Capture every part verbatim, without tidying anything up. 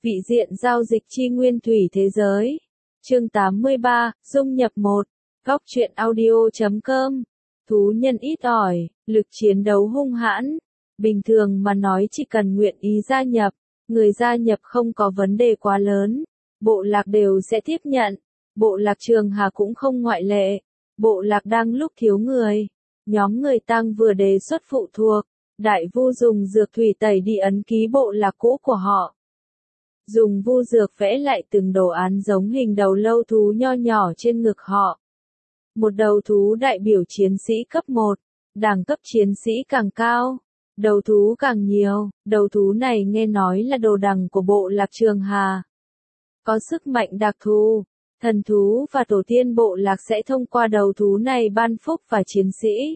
Vị diện giao dịch chi nguyên thủy thế giới. Chương tám mươi ba, dung nhập một. Góc truyện audio chấm com. Thú nhân ít ỏi, lực chiến đấu hung hãn. Bình thường mà nói chỉ cần nguyện ý gia nhập, người gia nhập không có vấn đề quá lớn. Bộ lạc đều sẽ tiếp nhận. Bộ lạc Trường Hà cũng không ngoại lệ. Bộ lạc đang lúc thiếu người. Nhóm người Tăng vừa đề xuất phụ thuộc. Đại Vu dùng dược thủy tẩy đi ấn ký bộ lạc cũ của họ. Dùng vu dược vẽ lại từng đồ án giống hình đầu lâu thú nho nhỏ trên ngực họ. Một đầu thú đại biểu chiến sĩ cấp một, đẳng cấp chiến sĩ càng cao, đầu thú càng nhiều, đầu thú này nghe nói là đồ đằng của bộ lạc Trường Hà. Có sức mạnh đặc thù, thần thú và tổ tiên bộ lạc sẽ thông qua đầu thú này ban phúc và chiến sĩ.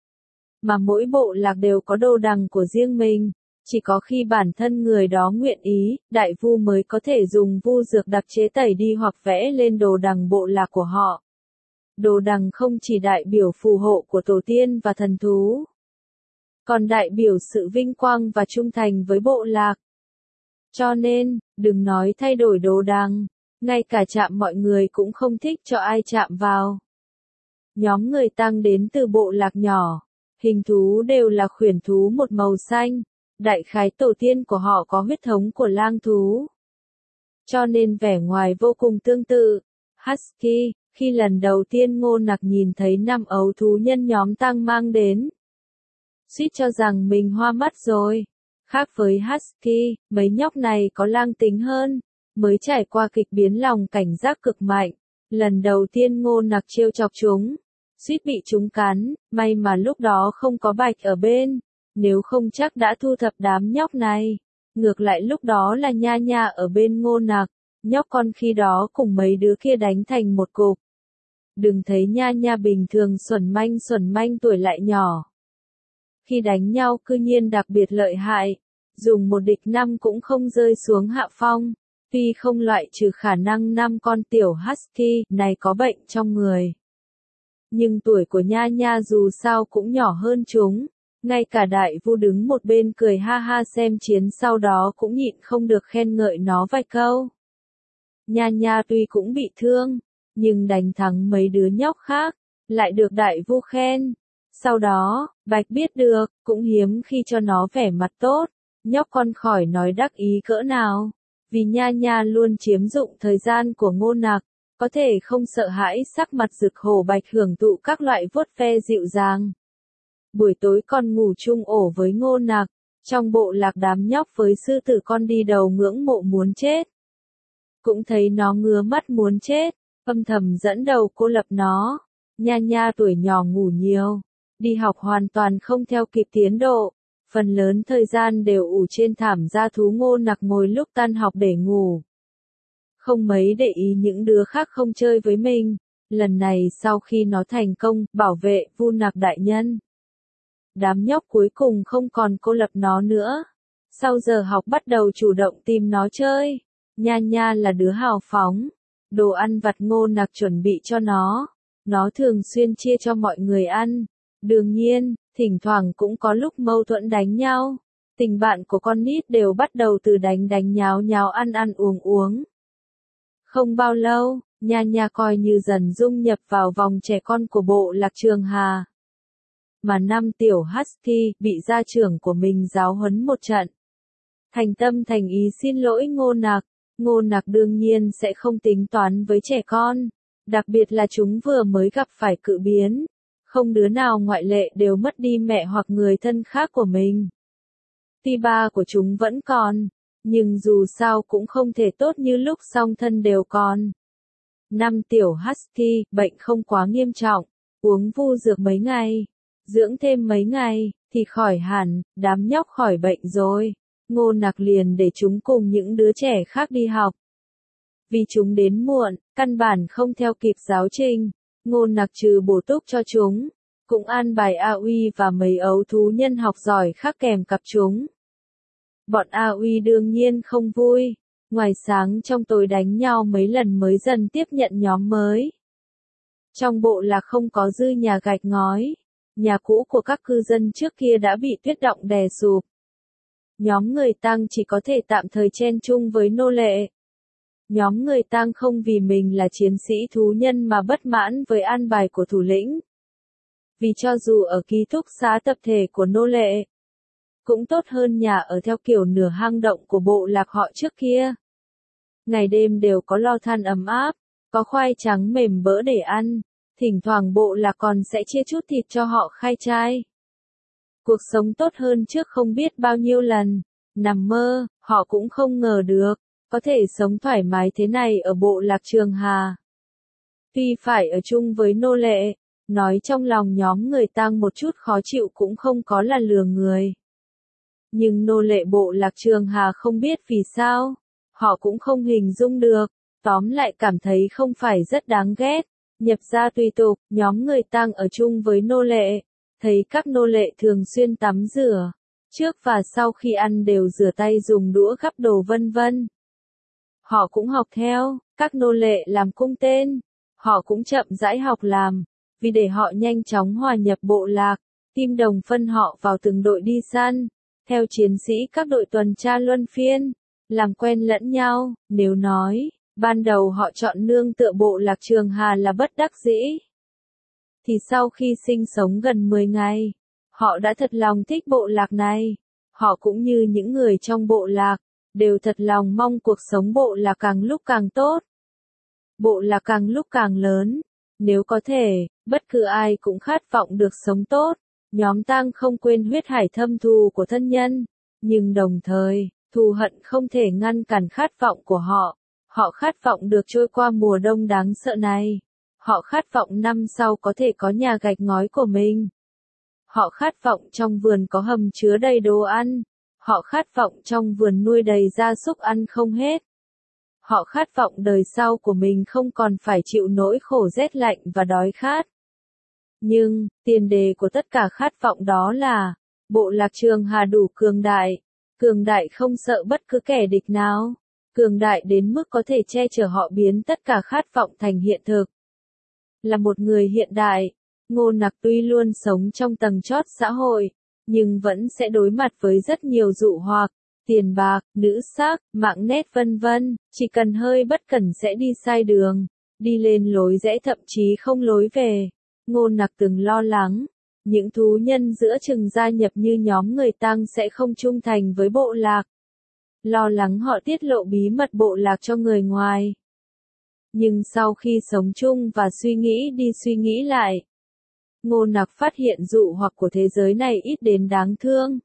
Mà mỗi bộ lạc đều có đồ đằng của riêng mình. Chỉ có khi bản thân người đó nguyện ý, đại vu mới có thể dùng vu dược đặc chế tẩy đi hoặc vẽ lên đồ đằng bộ lạc của họ. Đồ đằng không chỉ đại biểu phù hộ của tổ tiên và thần thú, còn đại biểu sự vinh quang và trung thành với bộ lạc. Cho nên, đừng nói thay đổi đồ đằng, ngay cả chạm mọi người cũng không thích cho ai chạm vào. Nhóm người Tăng đến từ bộ lạc nhỏ, hình thú đều là khuyển thú một màu xanh. Đại khái tổ tiên của họ có huyết thống của lang thú. Cho nên vẻ ngoài vô cùng tương tự. Husky, khi lần đầu tiên Ngô Nặc nhìn thấy năm ấu thú nhân nhóm Tăng mang đến, suýt cho rằng mình hoa mắt rồi. Khác với Husky, mấy nhóc này có lang tính hơn, mới trải qua kịch biến lòng cảnh giác cực mạnh. Lần đầu tiên Ngô Nặc trêu chọc chúng, suýt bị chúng cắn, may mà lúc đó không có Bạch ở bên. Nếu không chắc đã thu thập đám nhóc này. Ngược lại lúc đó là Nha Nha ở bên Ngô Nặc, nhóc con khi đó cùng mấy đứa kia đánh thành một cục. Đừng thấy Nha Nha bình thường xuẩn manh xuẩn manh tuổi lại nhỏ. Khi đánh nhau cư nhiên đặc biệt lợi hại, dùng một địch năm cũng không rơi xuống hạ phong. Tuy không loại trừ khả năng năm con tiểu Husky này có bệnh trong người. Nhưng tuổi của Nha Nha dù sao cũng nhỏ hơn chúng. Ngay cả đại vu đứng một bên cười ha ha xem chiến sau đó cũng nhịn không được khen ngợi nó vài câu. Nha Nha tuy cũng bị thương, nhưng đánh thắng mấy đứa nhóc khác, lại được đại vu khen. Sau đó, Bạch biết được, cũng hiếm khi cho nó vẻ mặt tốt, nhóc con khỏi nói đắc ý cỡ nào. Vì Nha Nha luôn chiếm dụng thời gian của Ngô Nặc, có thể không sợ hãi sắc mặt rực hổ Bạch hưởng thụ các loại vuốt ve dịu dàng. Buổi tối con ngủ chung ổ với Ngô Nặc, trong bộ lạc đám nhóc với sư tử con đi đầu ngưỡng mộ muốn chết. Cũng thấy nó ngứa mắt muốn chết, âm thầm dẫn đầu cô lập nó. Nha Nha tuổi nhỏ ngủ nhiều, đi học hoàn toàn không theo kịp tiến độ, phần lớn thời gian đều ủ trên thảm gia thú. Ngô Nặc ngồi lúc tan học để ngủ. Không mấy để ý những đứa khác không chơi với mình, lần này sau khi nó thành công bảo vệ Vu Nặc đại nhân. Đám nhóc cuối cùng không còn cô lập nó nữa. Sau giờ học bắt đầu chủ động tìm nó chơi. Nha Nha là đứa hào phóng. Đồ ăn vặt Ngô Nặc chuẩn bị cho nó. Nó thường xuyên chia cho mọi người ăn. Đương nhiên, thỉnh thoảng cũng có lúc mâu thuẫn đánh nhau. Tình bạn của con nít đều bắt đầu từ đánh đánh nháo nháo ăn ăn uống uống. Không bao lâu, Nha Nha coi như dần dung nhập vào vòng trẻ con của bộ lạc Trường Hà. Mà năm tiểu Husky bị gia trưởng của mình giáo huấn một trận. Thành tâm thành ý xin lỗi Ngô Nặc. Ngô Nặc đương nhiên sẽ không tính toán với trẻ con. Đặc biệt là chúng vừa mới gặp phải cự biến. Không đứa nào ngoại lệ đều mất đi mẹ hoặc người thân khác của mình. Tuy ba của chúng vẫn còn, nhưng dù sao cũng không thể tốt như lúc song thân đều còn. Năm tiểu Husky, bệnh không quá nghiêm trọng, uống vu dược mấy ngày. Dưỡng thêm mấy ngày, thì khỏi hẳn, đám nhóc khỏi bệnh rồi. Ngô Nặc liền để chúng cùng những đứa trẻ khác đi học. Vì chúng đến muộn, căn bản không theo kịp giáo trình. Ngô Nặc trừ bổ túc cho chúng, cũng an bài A Uy và mấy ấu thú nhân học giỏi khác kèm cặp chúng. Bọn A Uy đương nhiên không vui. Ngoài sáng trong tối đánh nhau mấy lần mới dần tiếp nhận nhóm mới. Trong bộ lạc không có dư nhà gạch ngói. Nhà cũ của các cư dân trước kia đã bị tuyết động đè sụp. nhóm người Tang chỉ có thể tạm thời chen chung với nô lệ. Nhóm người Tang không vì mình là chiến sĩ thú nhân mà bất mãn với an bài của thủ lĩnh. Vì cho dù ở ký túc xá tập thể của nô lệ, cũng tốt hơn nhà ở theo kiểu nửa hang động của bộ lạc họ trước kia. Ngày đêm đều có lò than ấm áp, có khoai trắng mềm bỡ để ăn, thỉnh thoảng bộ lạc còn sẽ chia chút thịt cho họ khai trai. Cuộc sống tốt hơn trước không biết bao nhiêu lần, nằm mơ, họ cũng không ngờ được, có thể sống thoải mái thế này ở bộ lạc Trường Hà. Tuy phải ở chung với nô lệ, nói trong lòng nhóm người Tang một chút khó chịu cũng không có là lừa người. Nhưng nô lệ bộ lạc Trường Hà không biết vì sao, họ cũng không hình dung được, tóm lại cảm thấy không phải rất đáng ghét. Nhập gia tùy tục, nhóm người Tang ở chung với nô lệ, thấy các nô lệ thường xuyên tắm rửa, trước và sau khi ăn đều rửa tay dùng đũa gắp đồ vân vân. Họ cũng học theo, các nô lệ làm cung tên, họ cũng chậm rãi học làm, vì để họ nhanh chóng hòa nhập bộ lạc, Tim Đồng phân họ vào từng đội đi săn, theo chiến sĩ các đội tuần tra luân phiên, làm quen lẫn nhau. Nếu nói, ban đầu họ chọn nương tựa bộ lạc Trường Hà là bất đắc dĩ, thì sau khi sinh sống gần mười ngày, họ đã thật lòng thích bộ lạc này. Họ cũng như những người trong bộ lạc, đều thật lòng mong cuộc sống bộ lạc càng lúc càng tốt. Bộ lạc càng lúc càng lớn, nếu có thể, bất cứ ai cũng khát vọng được sống tốt. Nhóm Tang không quên huyết hải thâm thù của thân nhân, nhưng đồng thời, thù hận không thể ngăn cản khát vọng của họ. Họ khát vọng được trôi qua mùa đông đáng sợ này. Họ khát vọng năm sau có thể có nhà gạch ngói của mình. Họ khát vọng trong vườn có hầm chứa đầy đồ ăn. Họ khát vọng trong vườn nuôi đầy gia súc ăn không hết. Họ khát vọng đời sau của mình không còn phải chịu nỗi khổ rét lạnh và đói khát. Nhưng, tiền đề của tất cả khát vọng đó là, bộ lạc Trường Hà đủ cường đại. Cường đại không sợ bất cứ kẻ địch nào. Cường đại đến mức có thể che chở họ biến tất cả khát vọng thành hiện thực. Là một người hiện đại, Ngô Nặc tuy luôn sống trong tầng chót xã hội, nhưng vẫn sẽ đối mặt với rất nhiều dụ hoặc, tiền bạc, nữ sắc, mạng nét vân vân, chỉ cần hơi bất cẩn sẽ đi sai đường, đi lên lối rẽ thậm chí không lối về. Ngô Nặc từng lo lắng, những thú nhân giữa chừng gia nhập như nhóm người Tang sẽ không trung thành với bộ lạc. Lo lắng họ tiết lộ bí mật bộ lạc cho người ngoài. Nhưng sau khi sống chung và suy nghĩ đi suy nghĩ lại, Ngô Nặc phát hiện dụ hoặc của thế giới này ít đến đáng thương.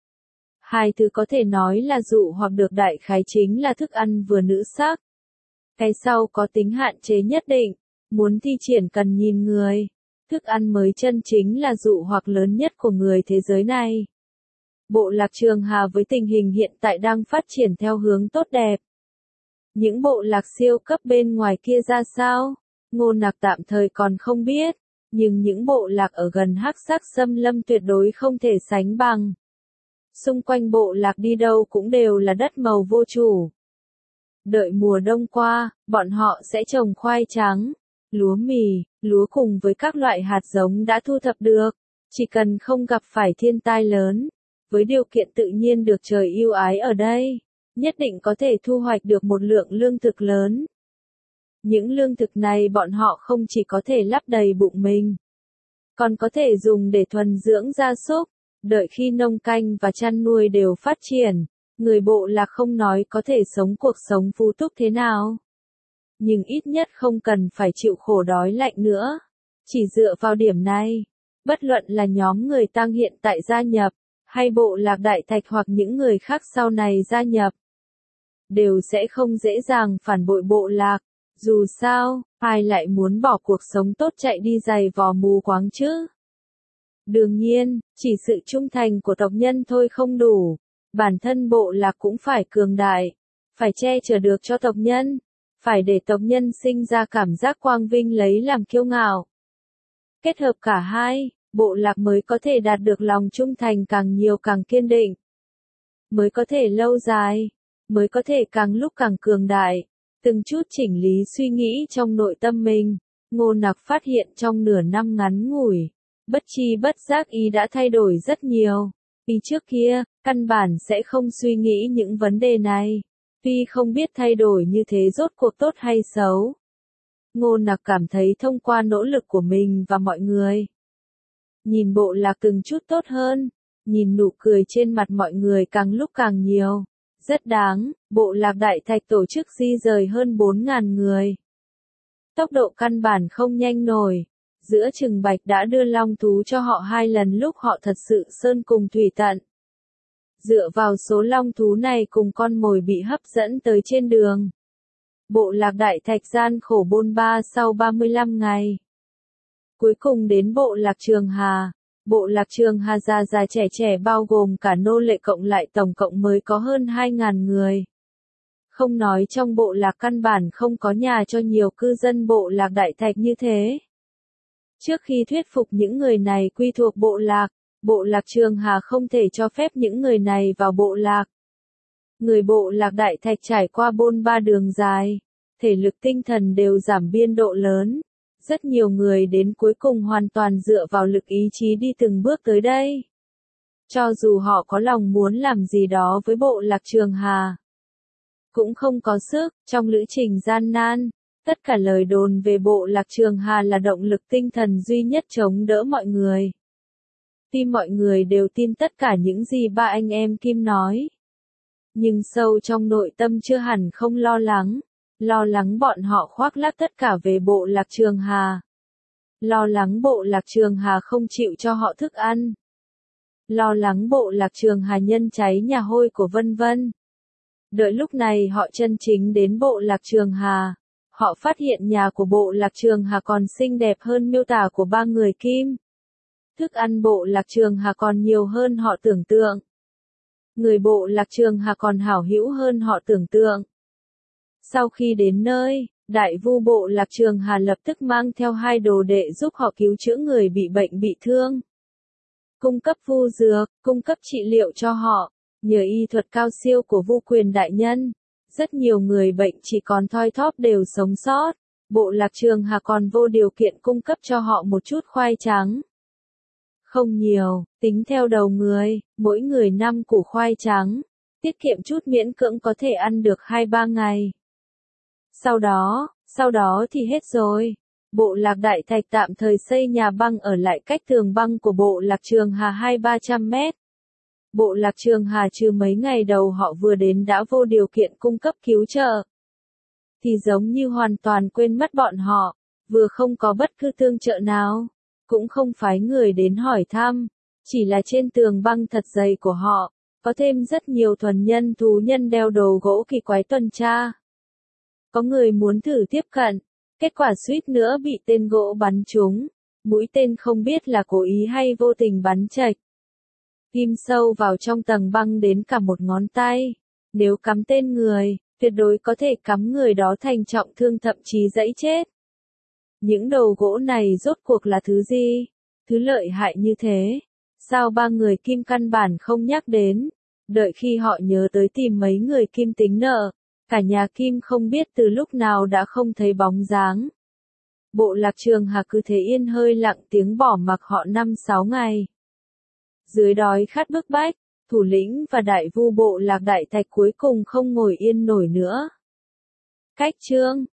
Hai thứ có thể nói là dụ hoặc được đại khái chính là thức ăn vừa nữ sắc. Cái sau có tính hạn chế nhất định, muốn thi triển cần nhìn người. Thức ăn mới chân chính là dụ hoặc lớn nhất của người thế giới này. Bộ lạc Trường Hà với tình hình hiện tại đang phát triển theo hướng tốt đẹp. Những bộ lạc siêu cấp bên ngoài kia ra sao? Ngô Nặc tạm thời còn không biết, nhưng những bộ lạc ở gần Hắc Sắc Xâm Lâm tuyệt đối không thể sánh bằng. Xung quanh bộ lạc đi đâu cũng đều là đất màu vô chủ. Đợi mùa đông qua, bọn họ sẽ trồng khoai trắng, lúa mì, lúa cùng với các loại hạt giống đã thu thập được. Chỉ cần không gặp phải thiên tai lớn, với điều kiện tự nhiên được trời ưu ái ở đây, nhất định có thể thu hoạch được một lượng lương thực lớn. Những lương thực này bọn họ không chỉ có thể lấp đầy bụng mình, còn có thể dùng để thuần dưỡng gia súc. Đợi khi nông canh và chăn nuôi đều phát triển, người bộ lạc không nói có thể sống cuộc sống phú túc thế nào, nhưng ít nhất không cần phải chịu khổ đói lạnh nữa. Chỉ dựa vào điểm này, bất luận là nhóm người Tang hiện tại gia nhập, hay bộ lạc Đại Thạch hoặc những người khác sau này gia nhập, đều sẽ không dễ dàng phản bội bộ lạc. Dù sao, ai lại muốn bỏ cuộc sống tốt chạy đi giày vò mù quáng chứ? Đương nhiên, chỉ sự trung thành của tộc nhân thôi không đủ. Bản thân bộ lạc cũng phải cường đại, phải che chở được cho tộc nhân, phải để tộc nhân sinh ra cảm giác quang vinh lấy làm kiêu ngạo. Kết hợp cả hai, bộ lạc mới có thể đạt được lòng trung thành càng nhiều càng kiên định, mới có thể lâu dài, mới có thể càng lúc càng cường đại. Từng chút chỉnh lý suy nghĩ trong nội tâm mình, Ngô Nặc phát hiện trong nửa năm ngắn ngủi, bất chi bất giác ý đã thay đổi rất nhiều. Vì trước kia, căn bản sẽ không suy nghĩ những vấn đề này. Tuy không biết thay đổi như thế rốt cuộc tốt hay xấu. Ngô Nặc cảm thấy thông qua nỗ lực của mình và mọi người. Nhìn Bộ Lạc từng chút tốt hơn, nhìn nụ cười trên mặt mọi người càng lúc càng nhiều. Rất đáng, Bộ Lạc Đại Thạch tổ chức di rời hơn bốn nghìn người. Tốc độ căn bản không nhanh nổi. Giữa chừng Bạch đã đưa long thú cho họ hai lần lúc họ thật sự sơn cùng thủy tận. Dựa vào số long thú này cùng con mồi bị hấp dẫn tới trên đường. Bộ Lạc Đại Thạch gian khổ bôn ba sau ba mươi lăm ngày. Cuối cùng đến Bộ Lạc Trường Hà. Bộ Lạc Trường Hà già già trẻ trẻ bao gồm cả nô lệ cộng lại tổng cộng mới có hơn hai nghìn người. Không nói trong Bộ Lạc căn bản không có nhà cho nhiều cư dân Bộ Lạc Đại Thạch như thế. Trước khi thuyết phục những người này quy thuộc Bộ Lạc, Bộ Lạc Trường Hà không thể cho phép những người này vào Bộ Lạc. Người Bộ Lạc Đại Thạch trải qua bôn ba đường dài, thể lực tinh thần đều giảm biên độ lớn. Rất nhiều người đến cuối cùng hoàn toàn dựa vào lực ý chí đi từng bước tới đây. Cho dù họ có lòng muốn làm gì đó với Bộ Lạc Trường Hà, cũng không có sức. Trong lữ trình gian nan, tất cả lời đồn về Bộ Lạc Trường Hà là động lực tinh thần duy nhất chống đỡ mọi người. Tuy mọi người đều tin tất cả những gì ba anh em Kim nói, nhưng sâu trong nội tâm chưa hẳn không lo lắng. Lo lắng bọn họ khoác lác tất cả về Bộ Lạc Trường Hà. Lo lắng Bộ Lạc Trường Hà không chịu cho họ thức ăn. Lo lắng Bộ Lạc Trường Hà nhân cháy nhà hôi của vân vân. Đợi lúc này họ chân chính đến Bộ Lạc Trường Hà. Họ phát hiện nhà của Bộ Lạc Trường Hà còn xinh đẹp hơn miêu tả của ba người Kim. Thức ăn Bộ Lạc Trường Hà còn nhiều hơn họ tưởng tượng. Người Bộ Lạc Trường Hà còn hảo hữu hơn họ tưởng tượng. Sau khi đến nơi, Đại Vu Bộ Lạc Trường Hà lập tức mang theo hai đồ đệ giúp họ cứu chữa người bị bệnh bị thương. Cung cấp vu dược, cung cấp trị liệu cho họ. Nhờ y thuật cao siêu của Vu Quyền đại nhân, rất nhiều người bệnh chỉ còn thoi thóp đều sống sót. Bộ Lạc Trường Hà còn vô điều kiện cung cấp cho họ một chút khoai trắng. Không nhiều, tính theo đầu người, mỗi người năm củ khoai trắng. Tiết kiệm chút miễn cưỡng có thể ăn được hai ba ngày. Sau đó, sau đó thì hết rồi. Bộ Lạc Đại Thạch tạm thời xây nhà băng ở lại cách tường băng của Bộ Lạc Trường Hà hai ba trăm mét. Bộ Lạc Trường Hà trừ mấy ngày đầu họ vừa đến đã vô điều kiện cung cấp cứu trợ. Thì giống như hoàn toàn quên mất bọn họ, vừa không có bất cứ tương trợ nào, cũng không phái người đến hỏi thăm, chỉ là trên tường băng thật dày của họ, có thêm rất nhiều thuần nhân thú nhân đeo đồ gỗ kỳ quái tuần tra. Có người muốn thử tiếp cận, kết quả suýt nữa bị tên gỗ bắn trúng, mũi tên không biết là cố ý hay vô tình bắn chệch. Kim sâu vào trong tầng băng đến cả một ngón tay, nếu cắm tên người, tuyệt đối có thể cắm người đó thành trọng thương thậm chí dẫy chết. Những đầu gỗ này rốt cuộc là thứ gì? Thứ lợi hại như thế, sao ba người Kim căn bản không nhắc đến, đợi khi họ nhớ tới tìm mấy người Kim tính nợ. Cả nhà Kim không biết từ lúc nào đã không thấy bóng dáng. Bộ Lạc Trường Hà cứ thế yên hơi lặng tiếng bỏ mặc họ năm sáu ngày. Dưới đói khát bức bách, thủ lĩnh và đại vu Bộ Lạc Đại Thạch cuối cùng không ngồi yên nổi nữa. Cách chương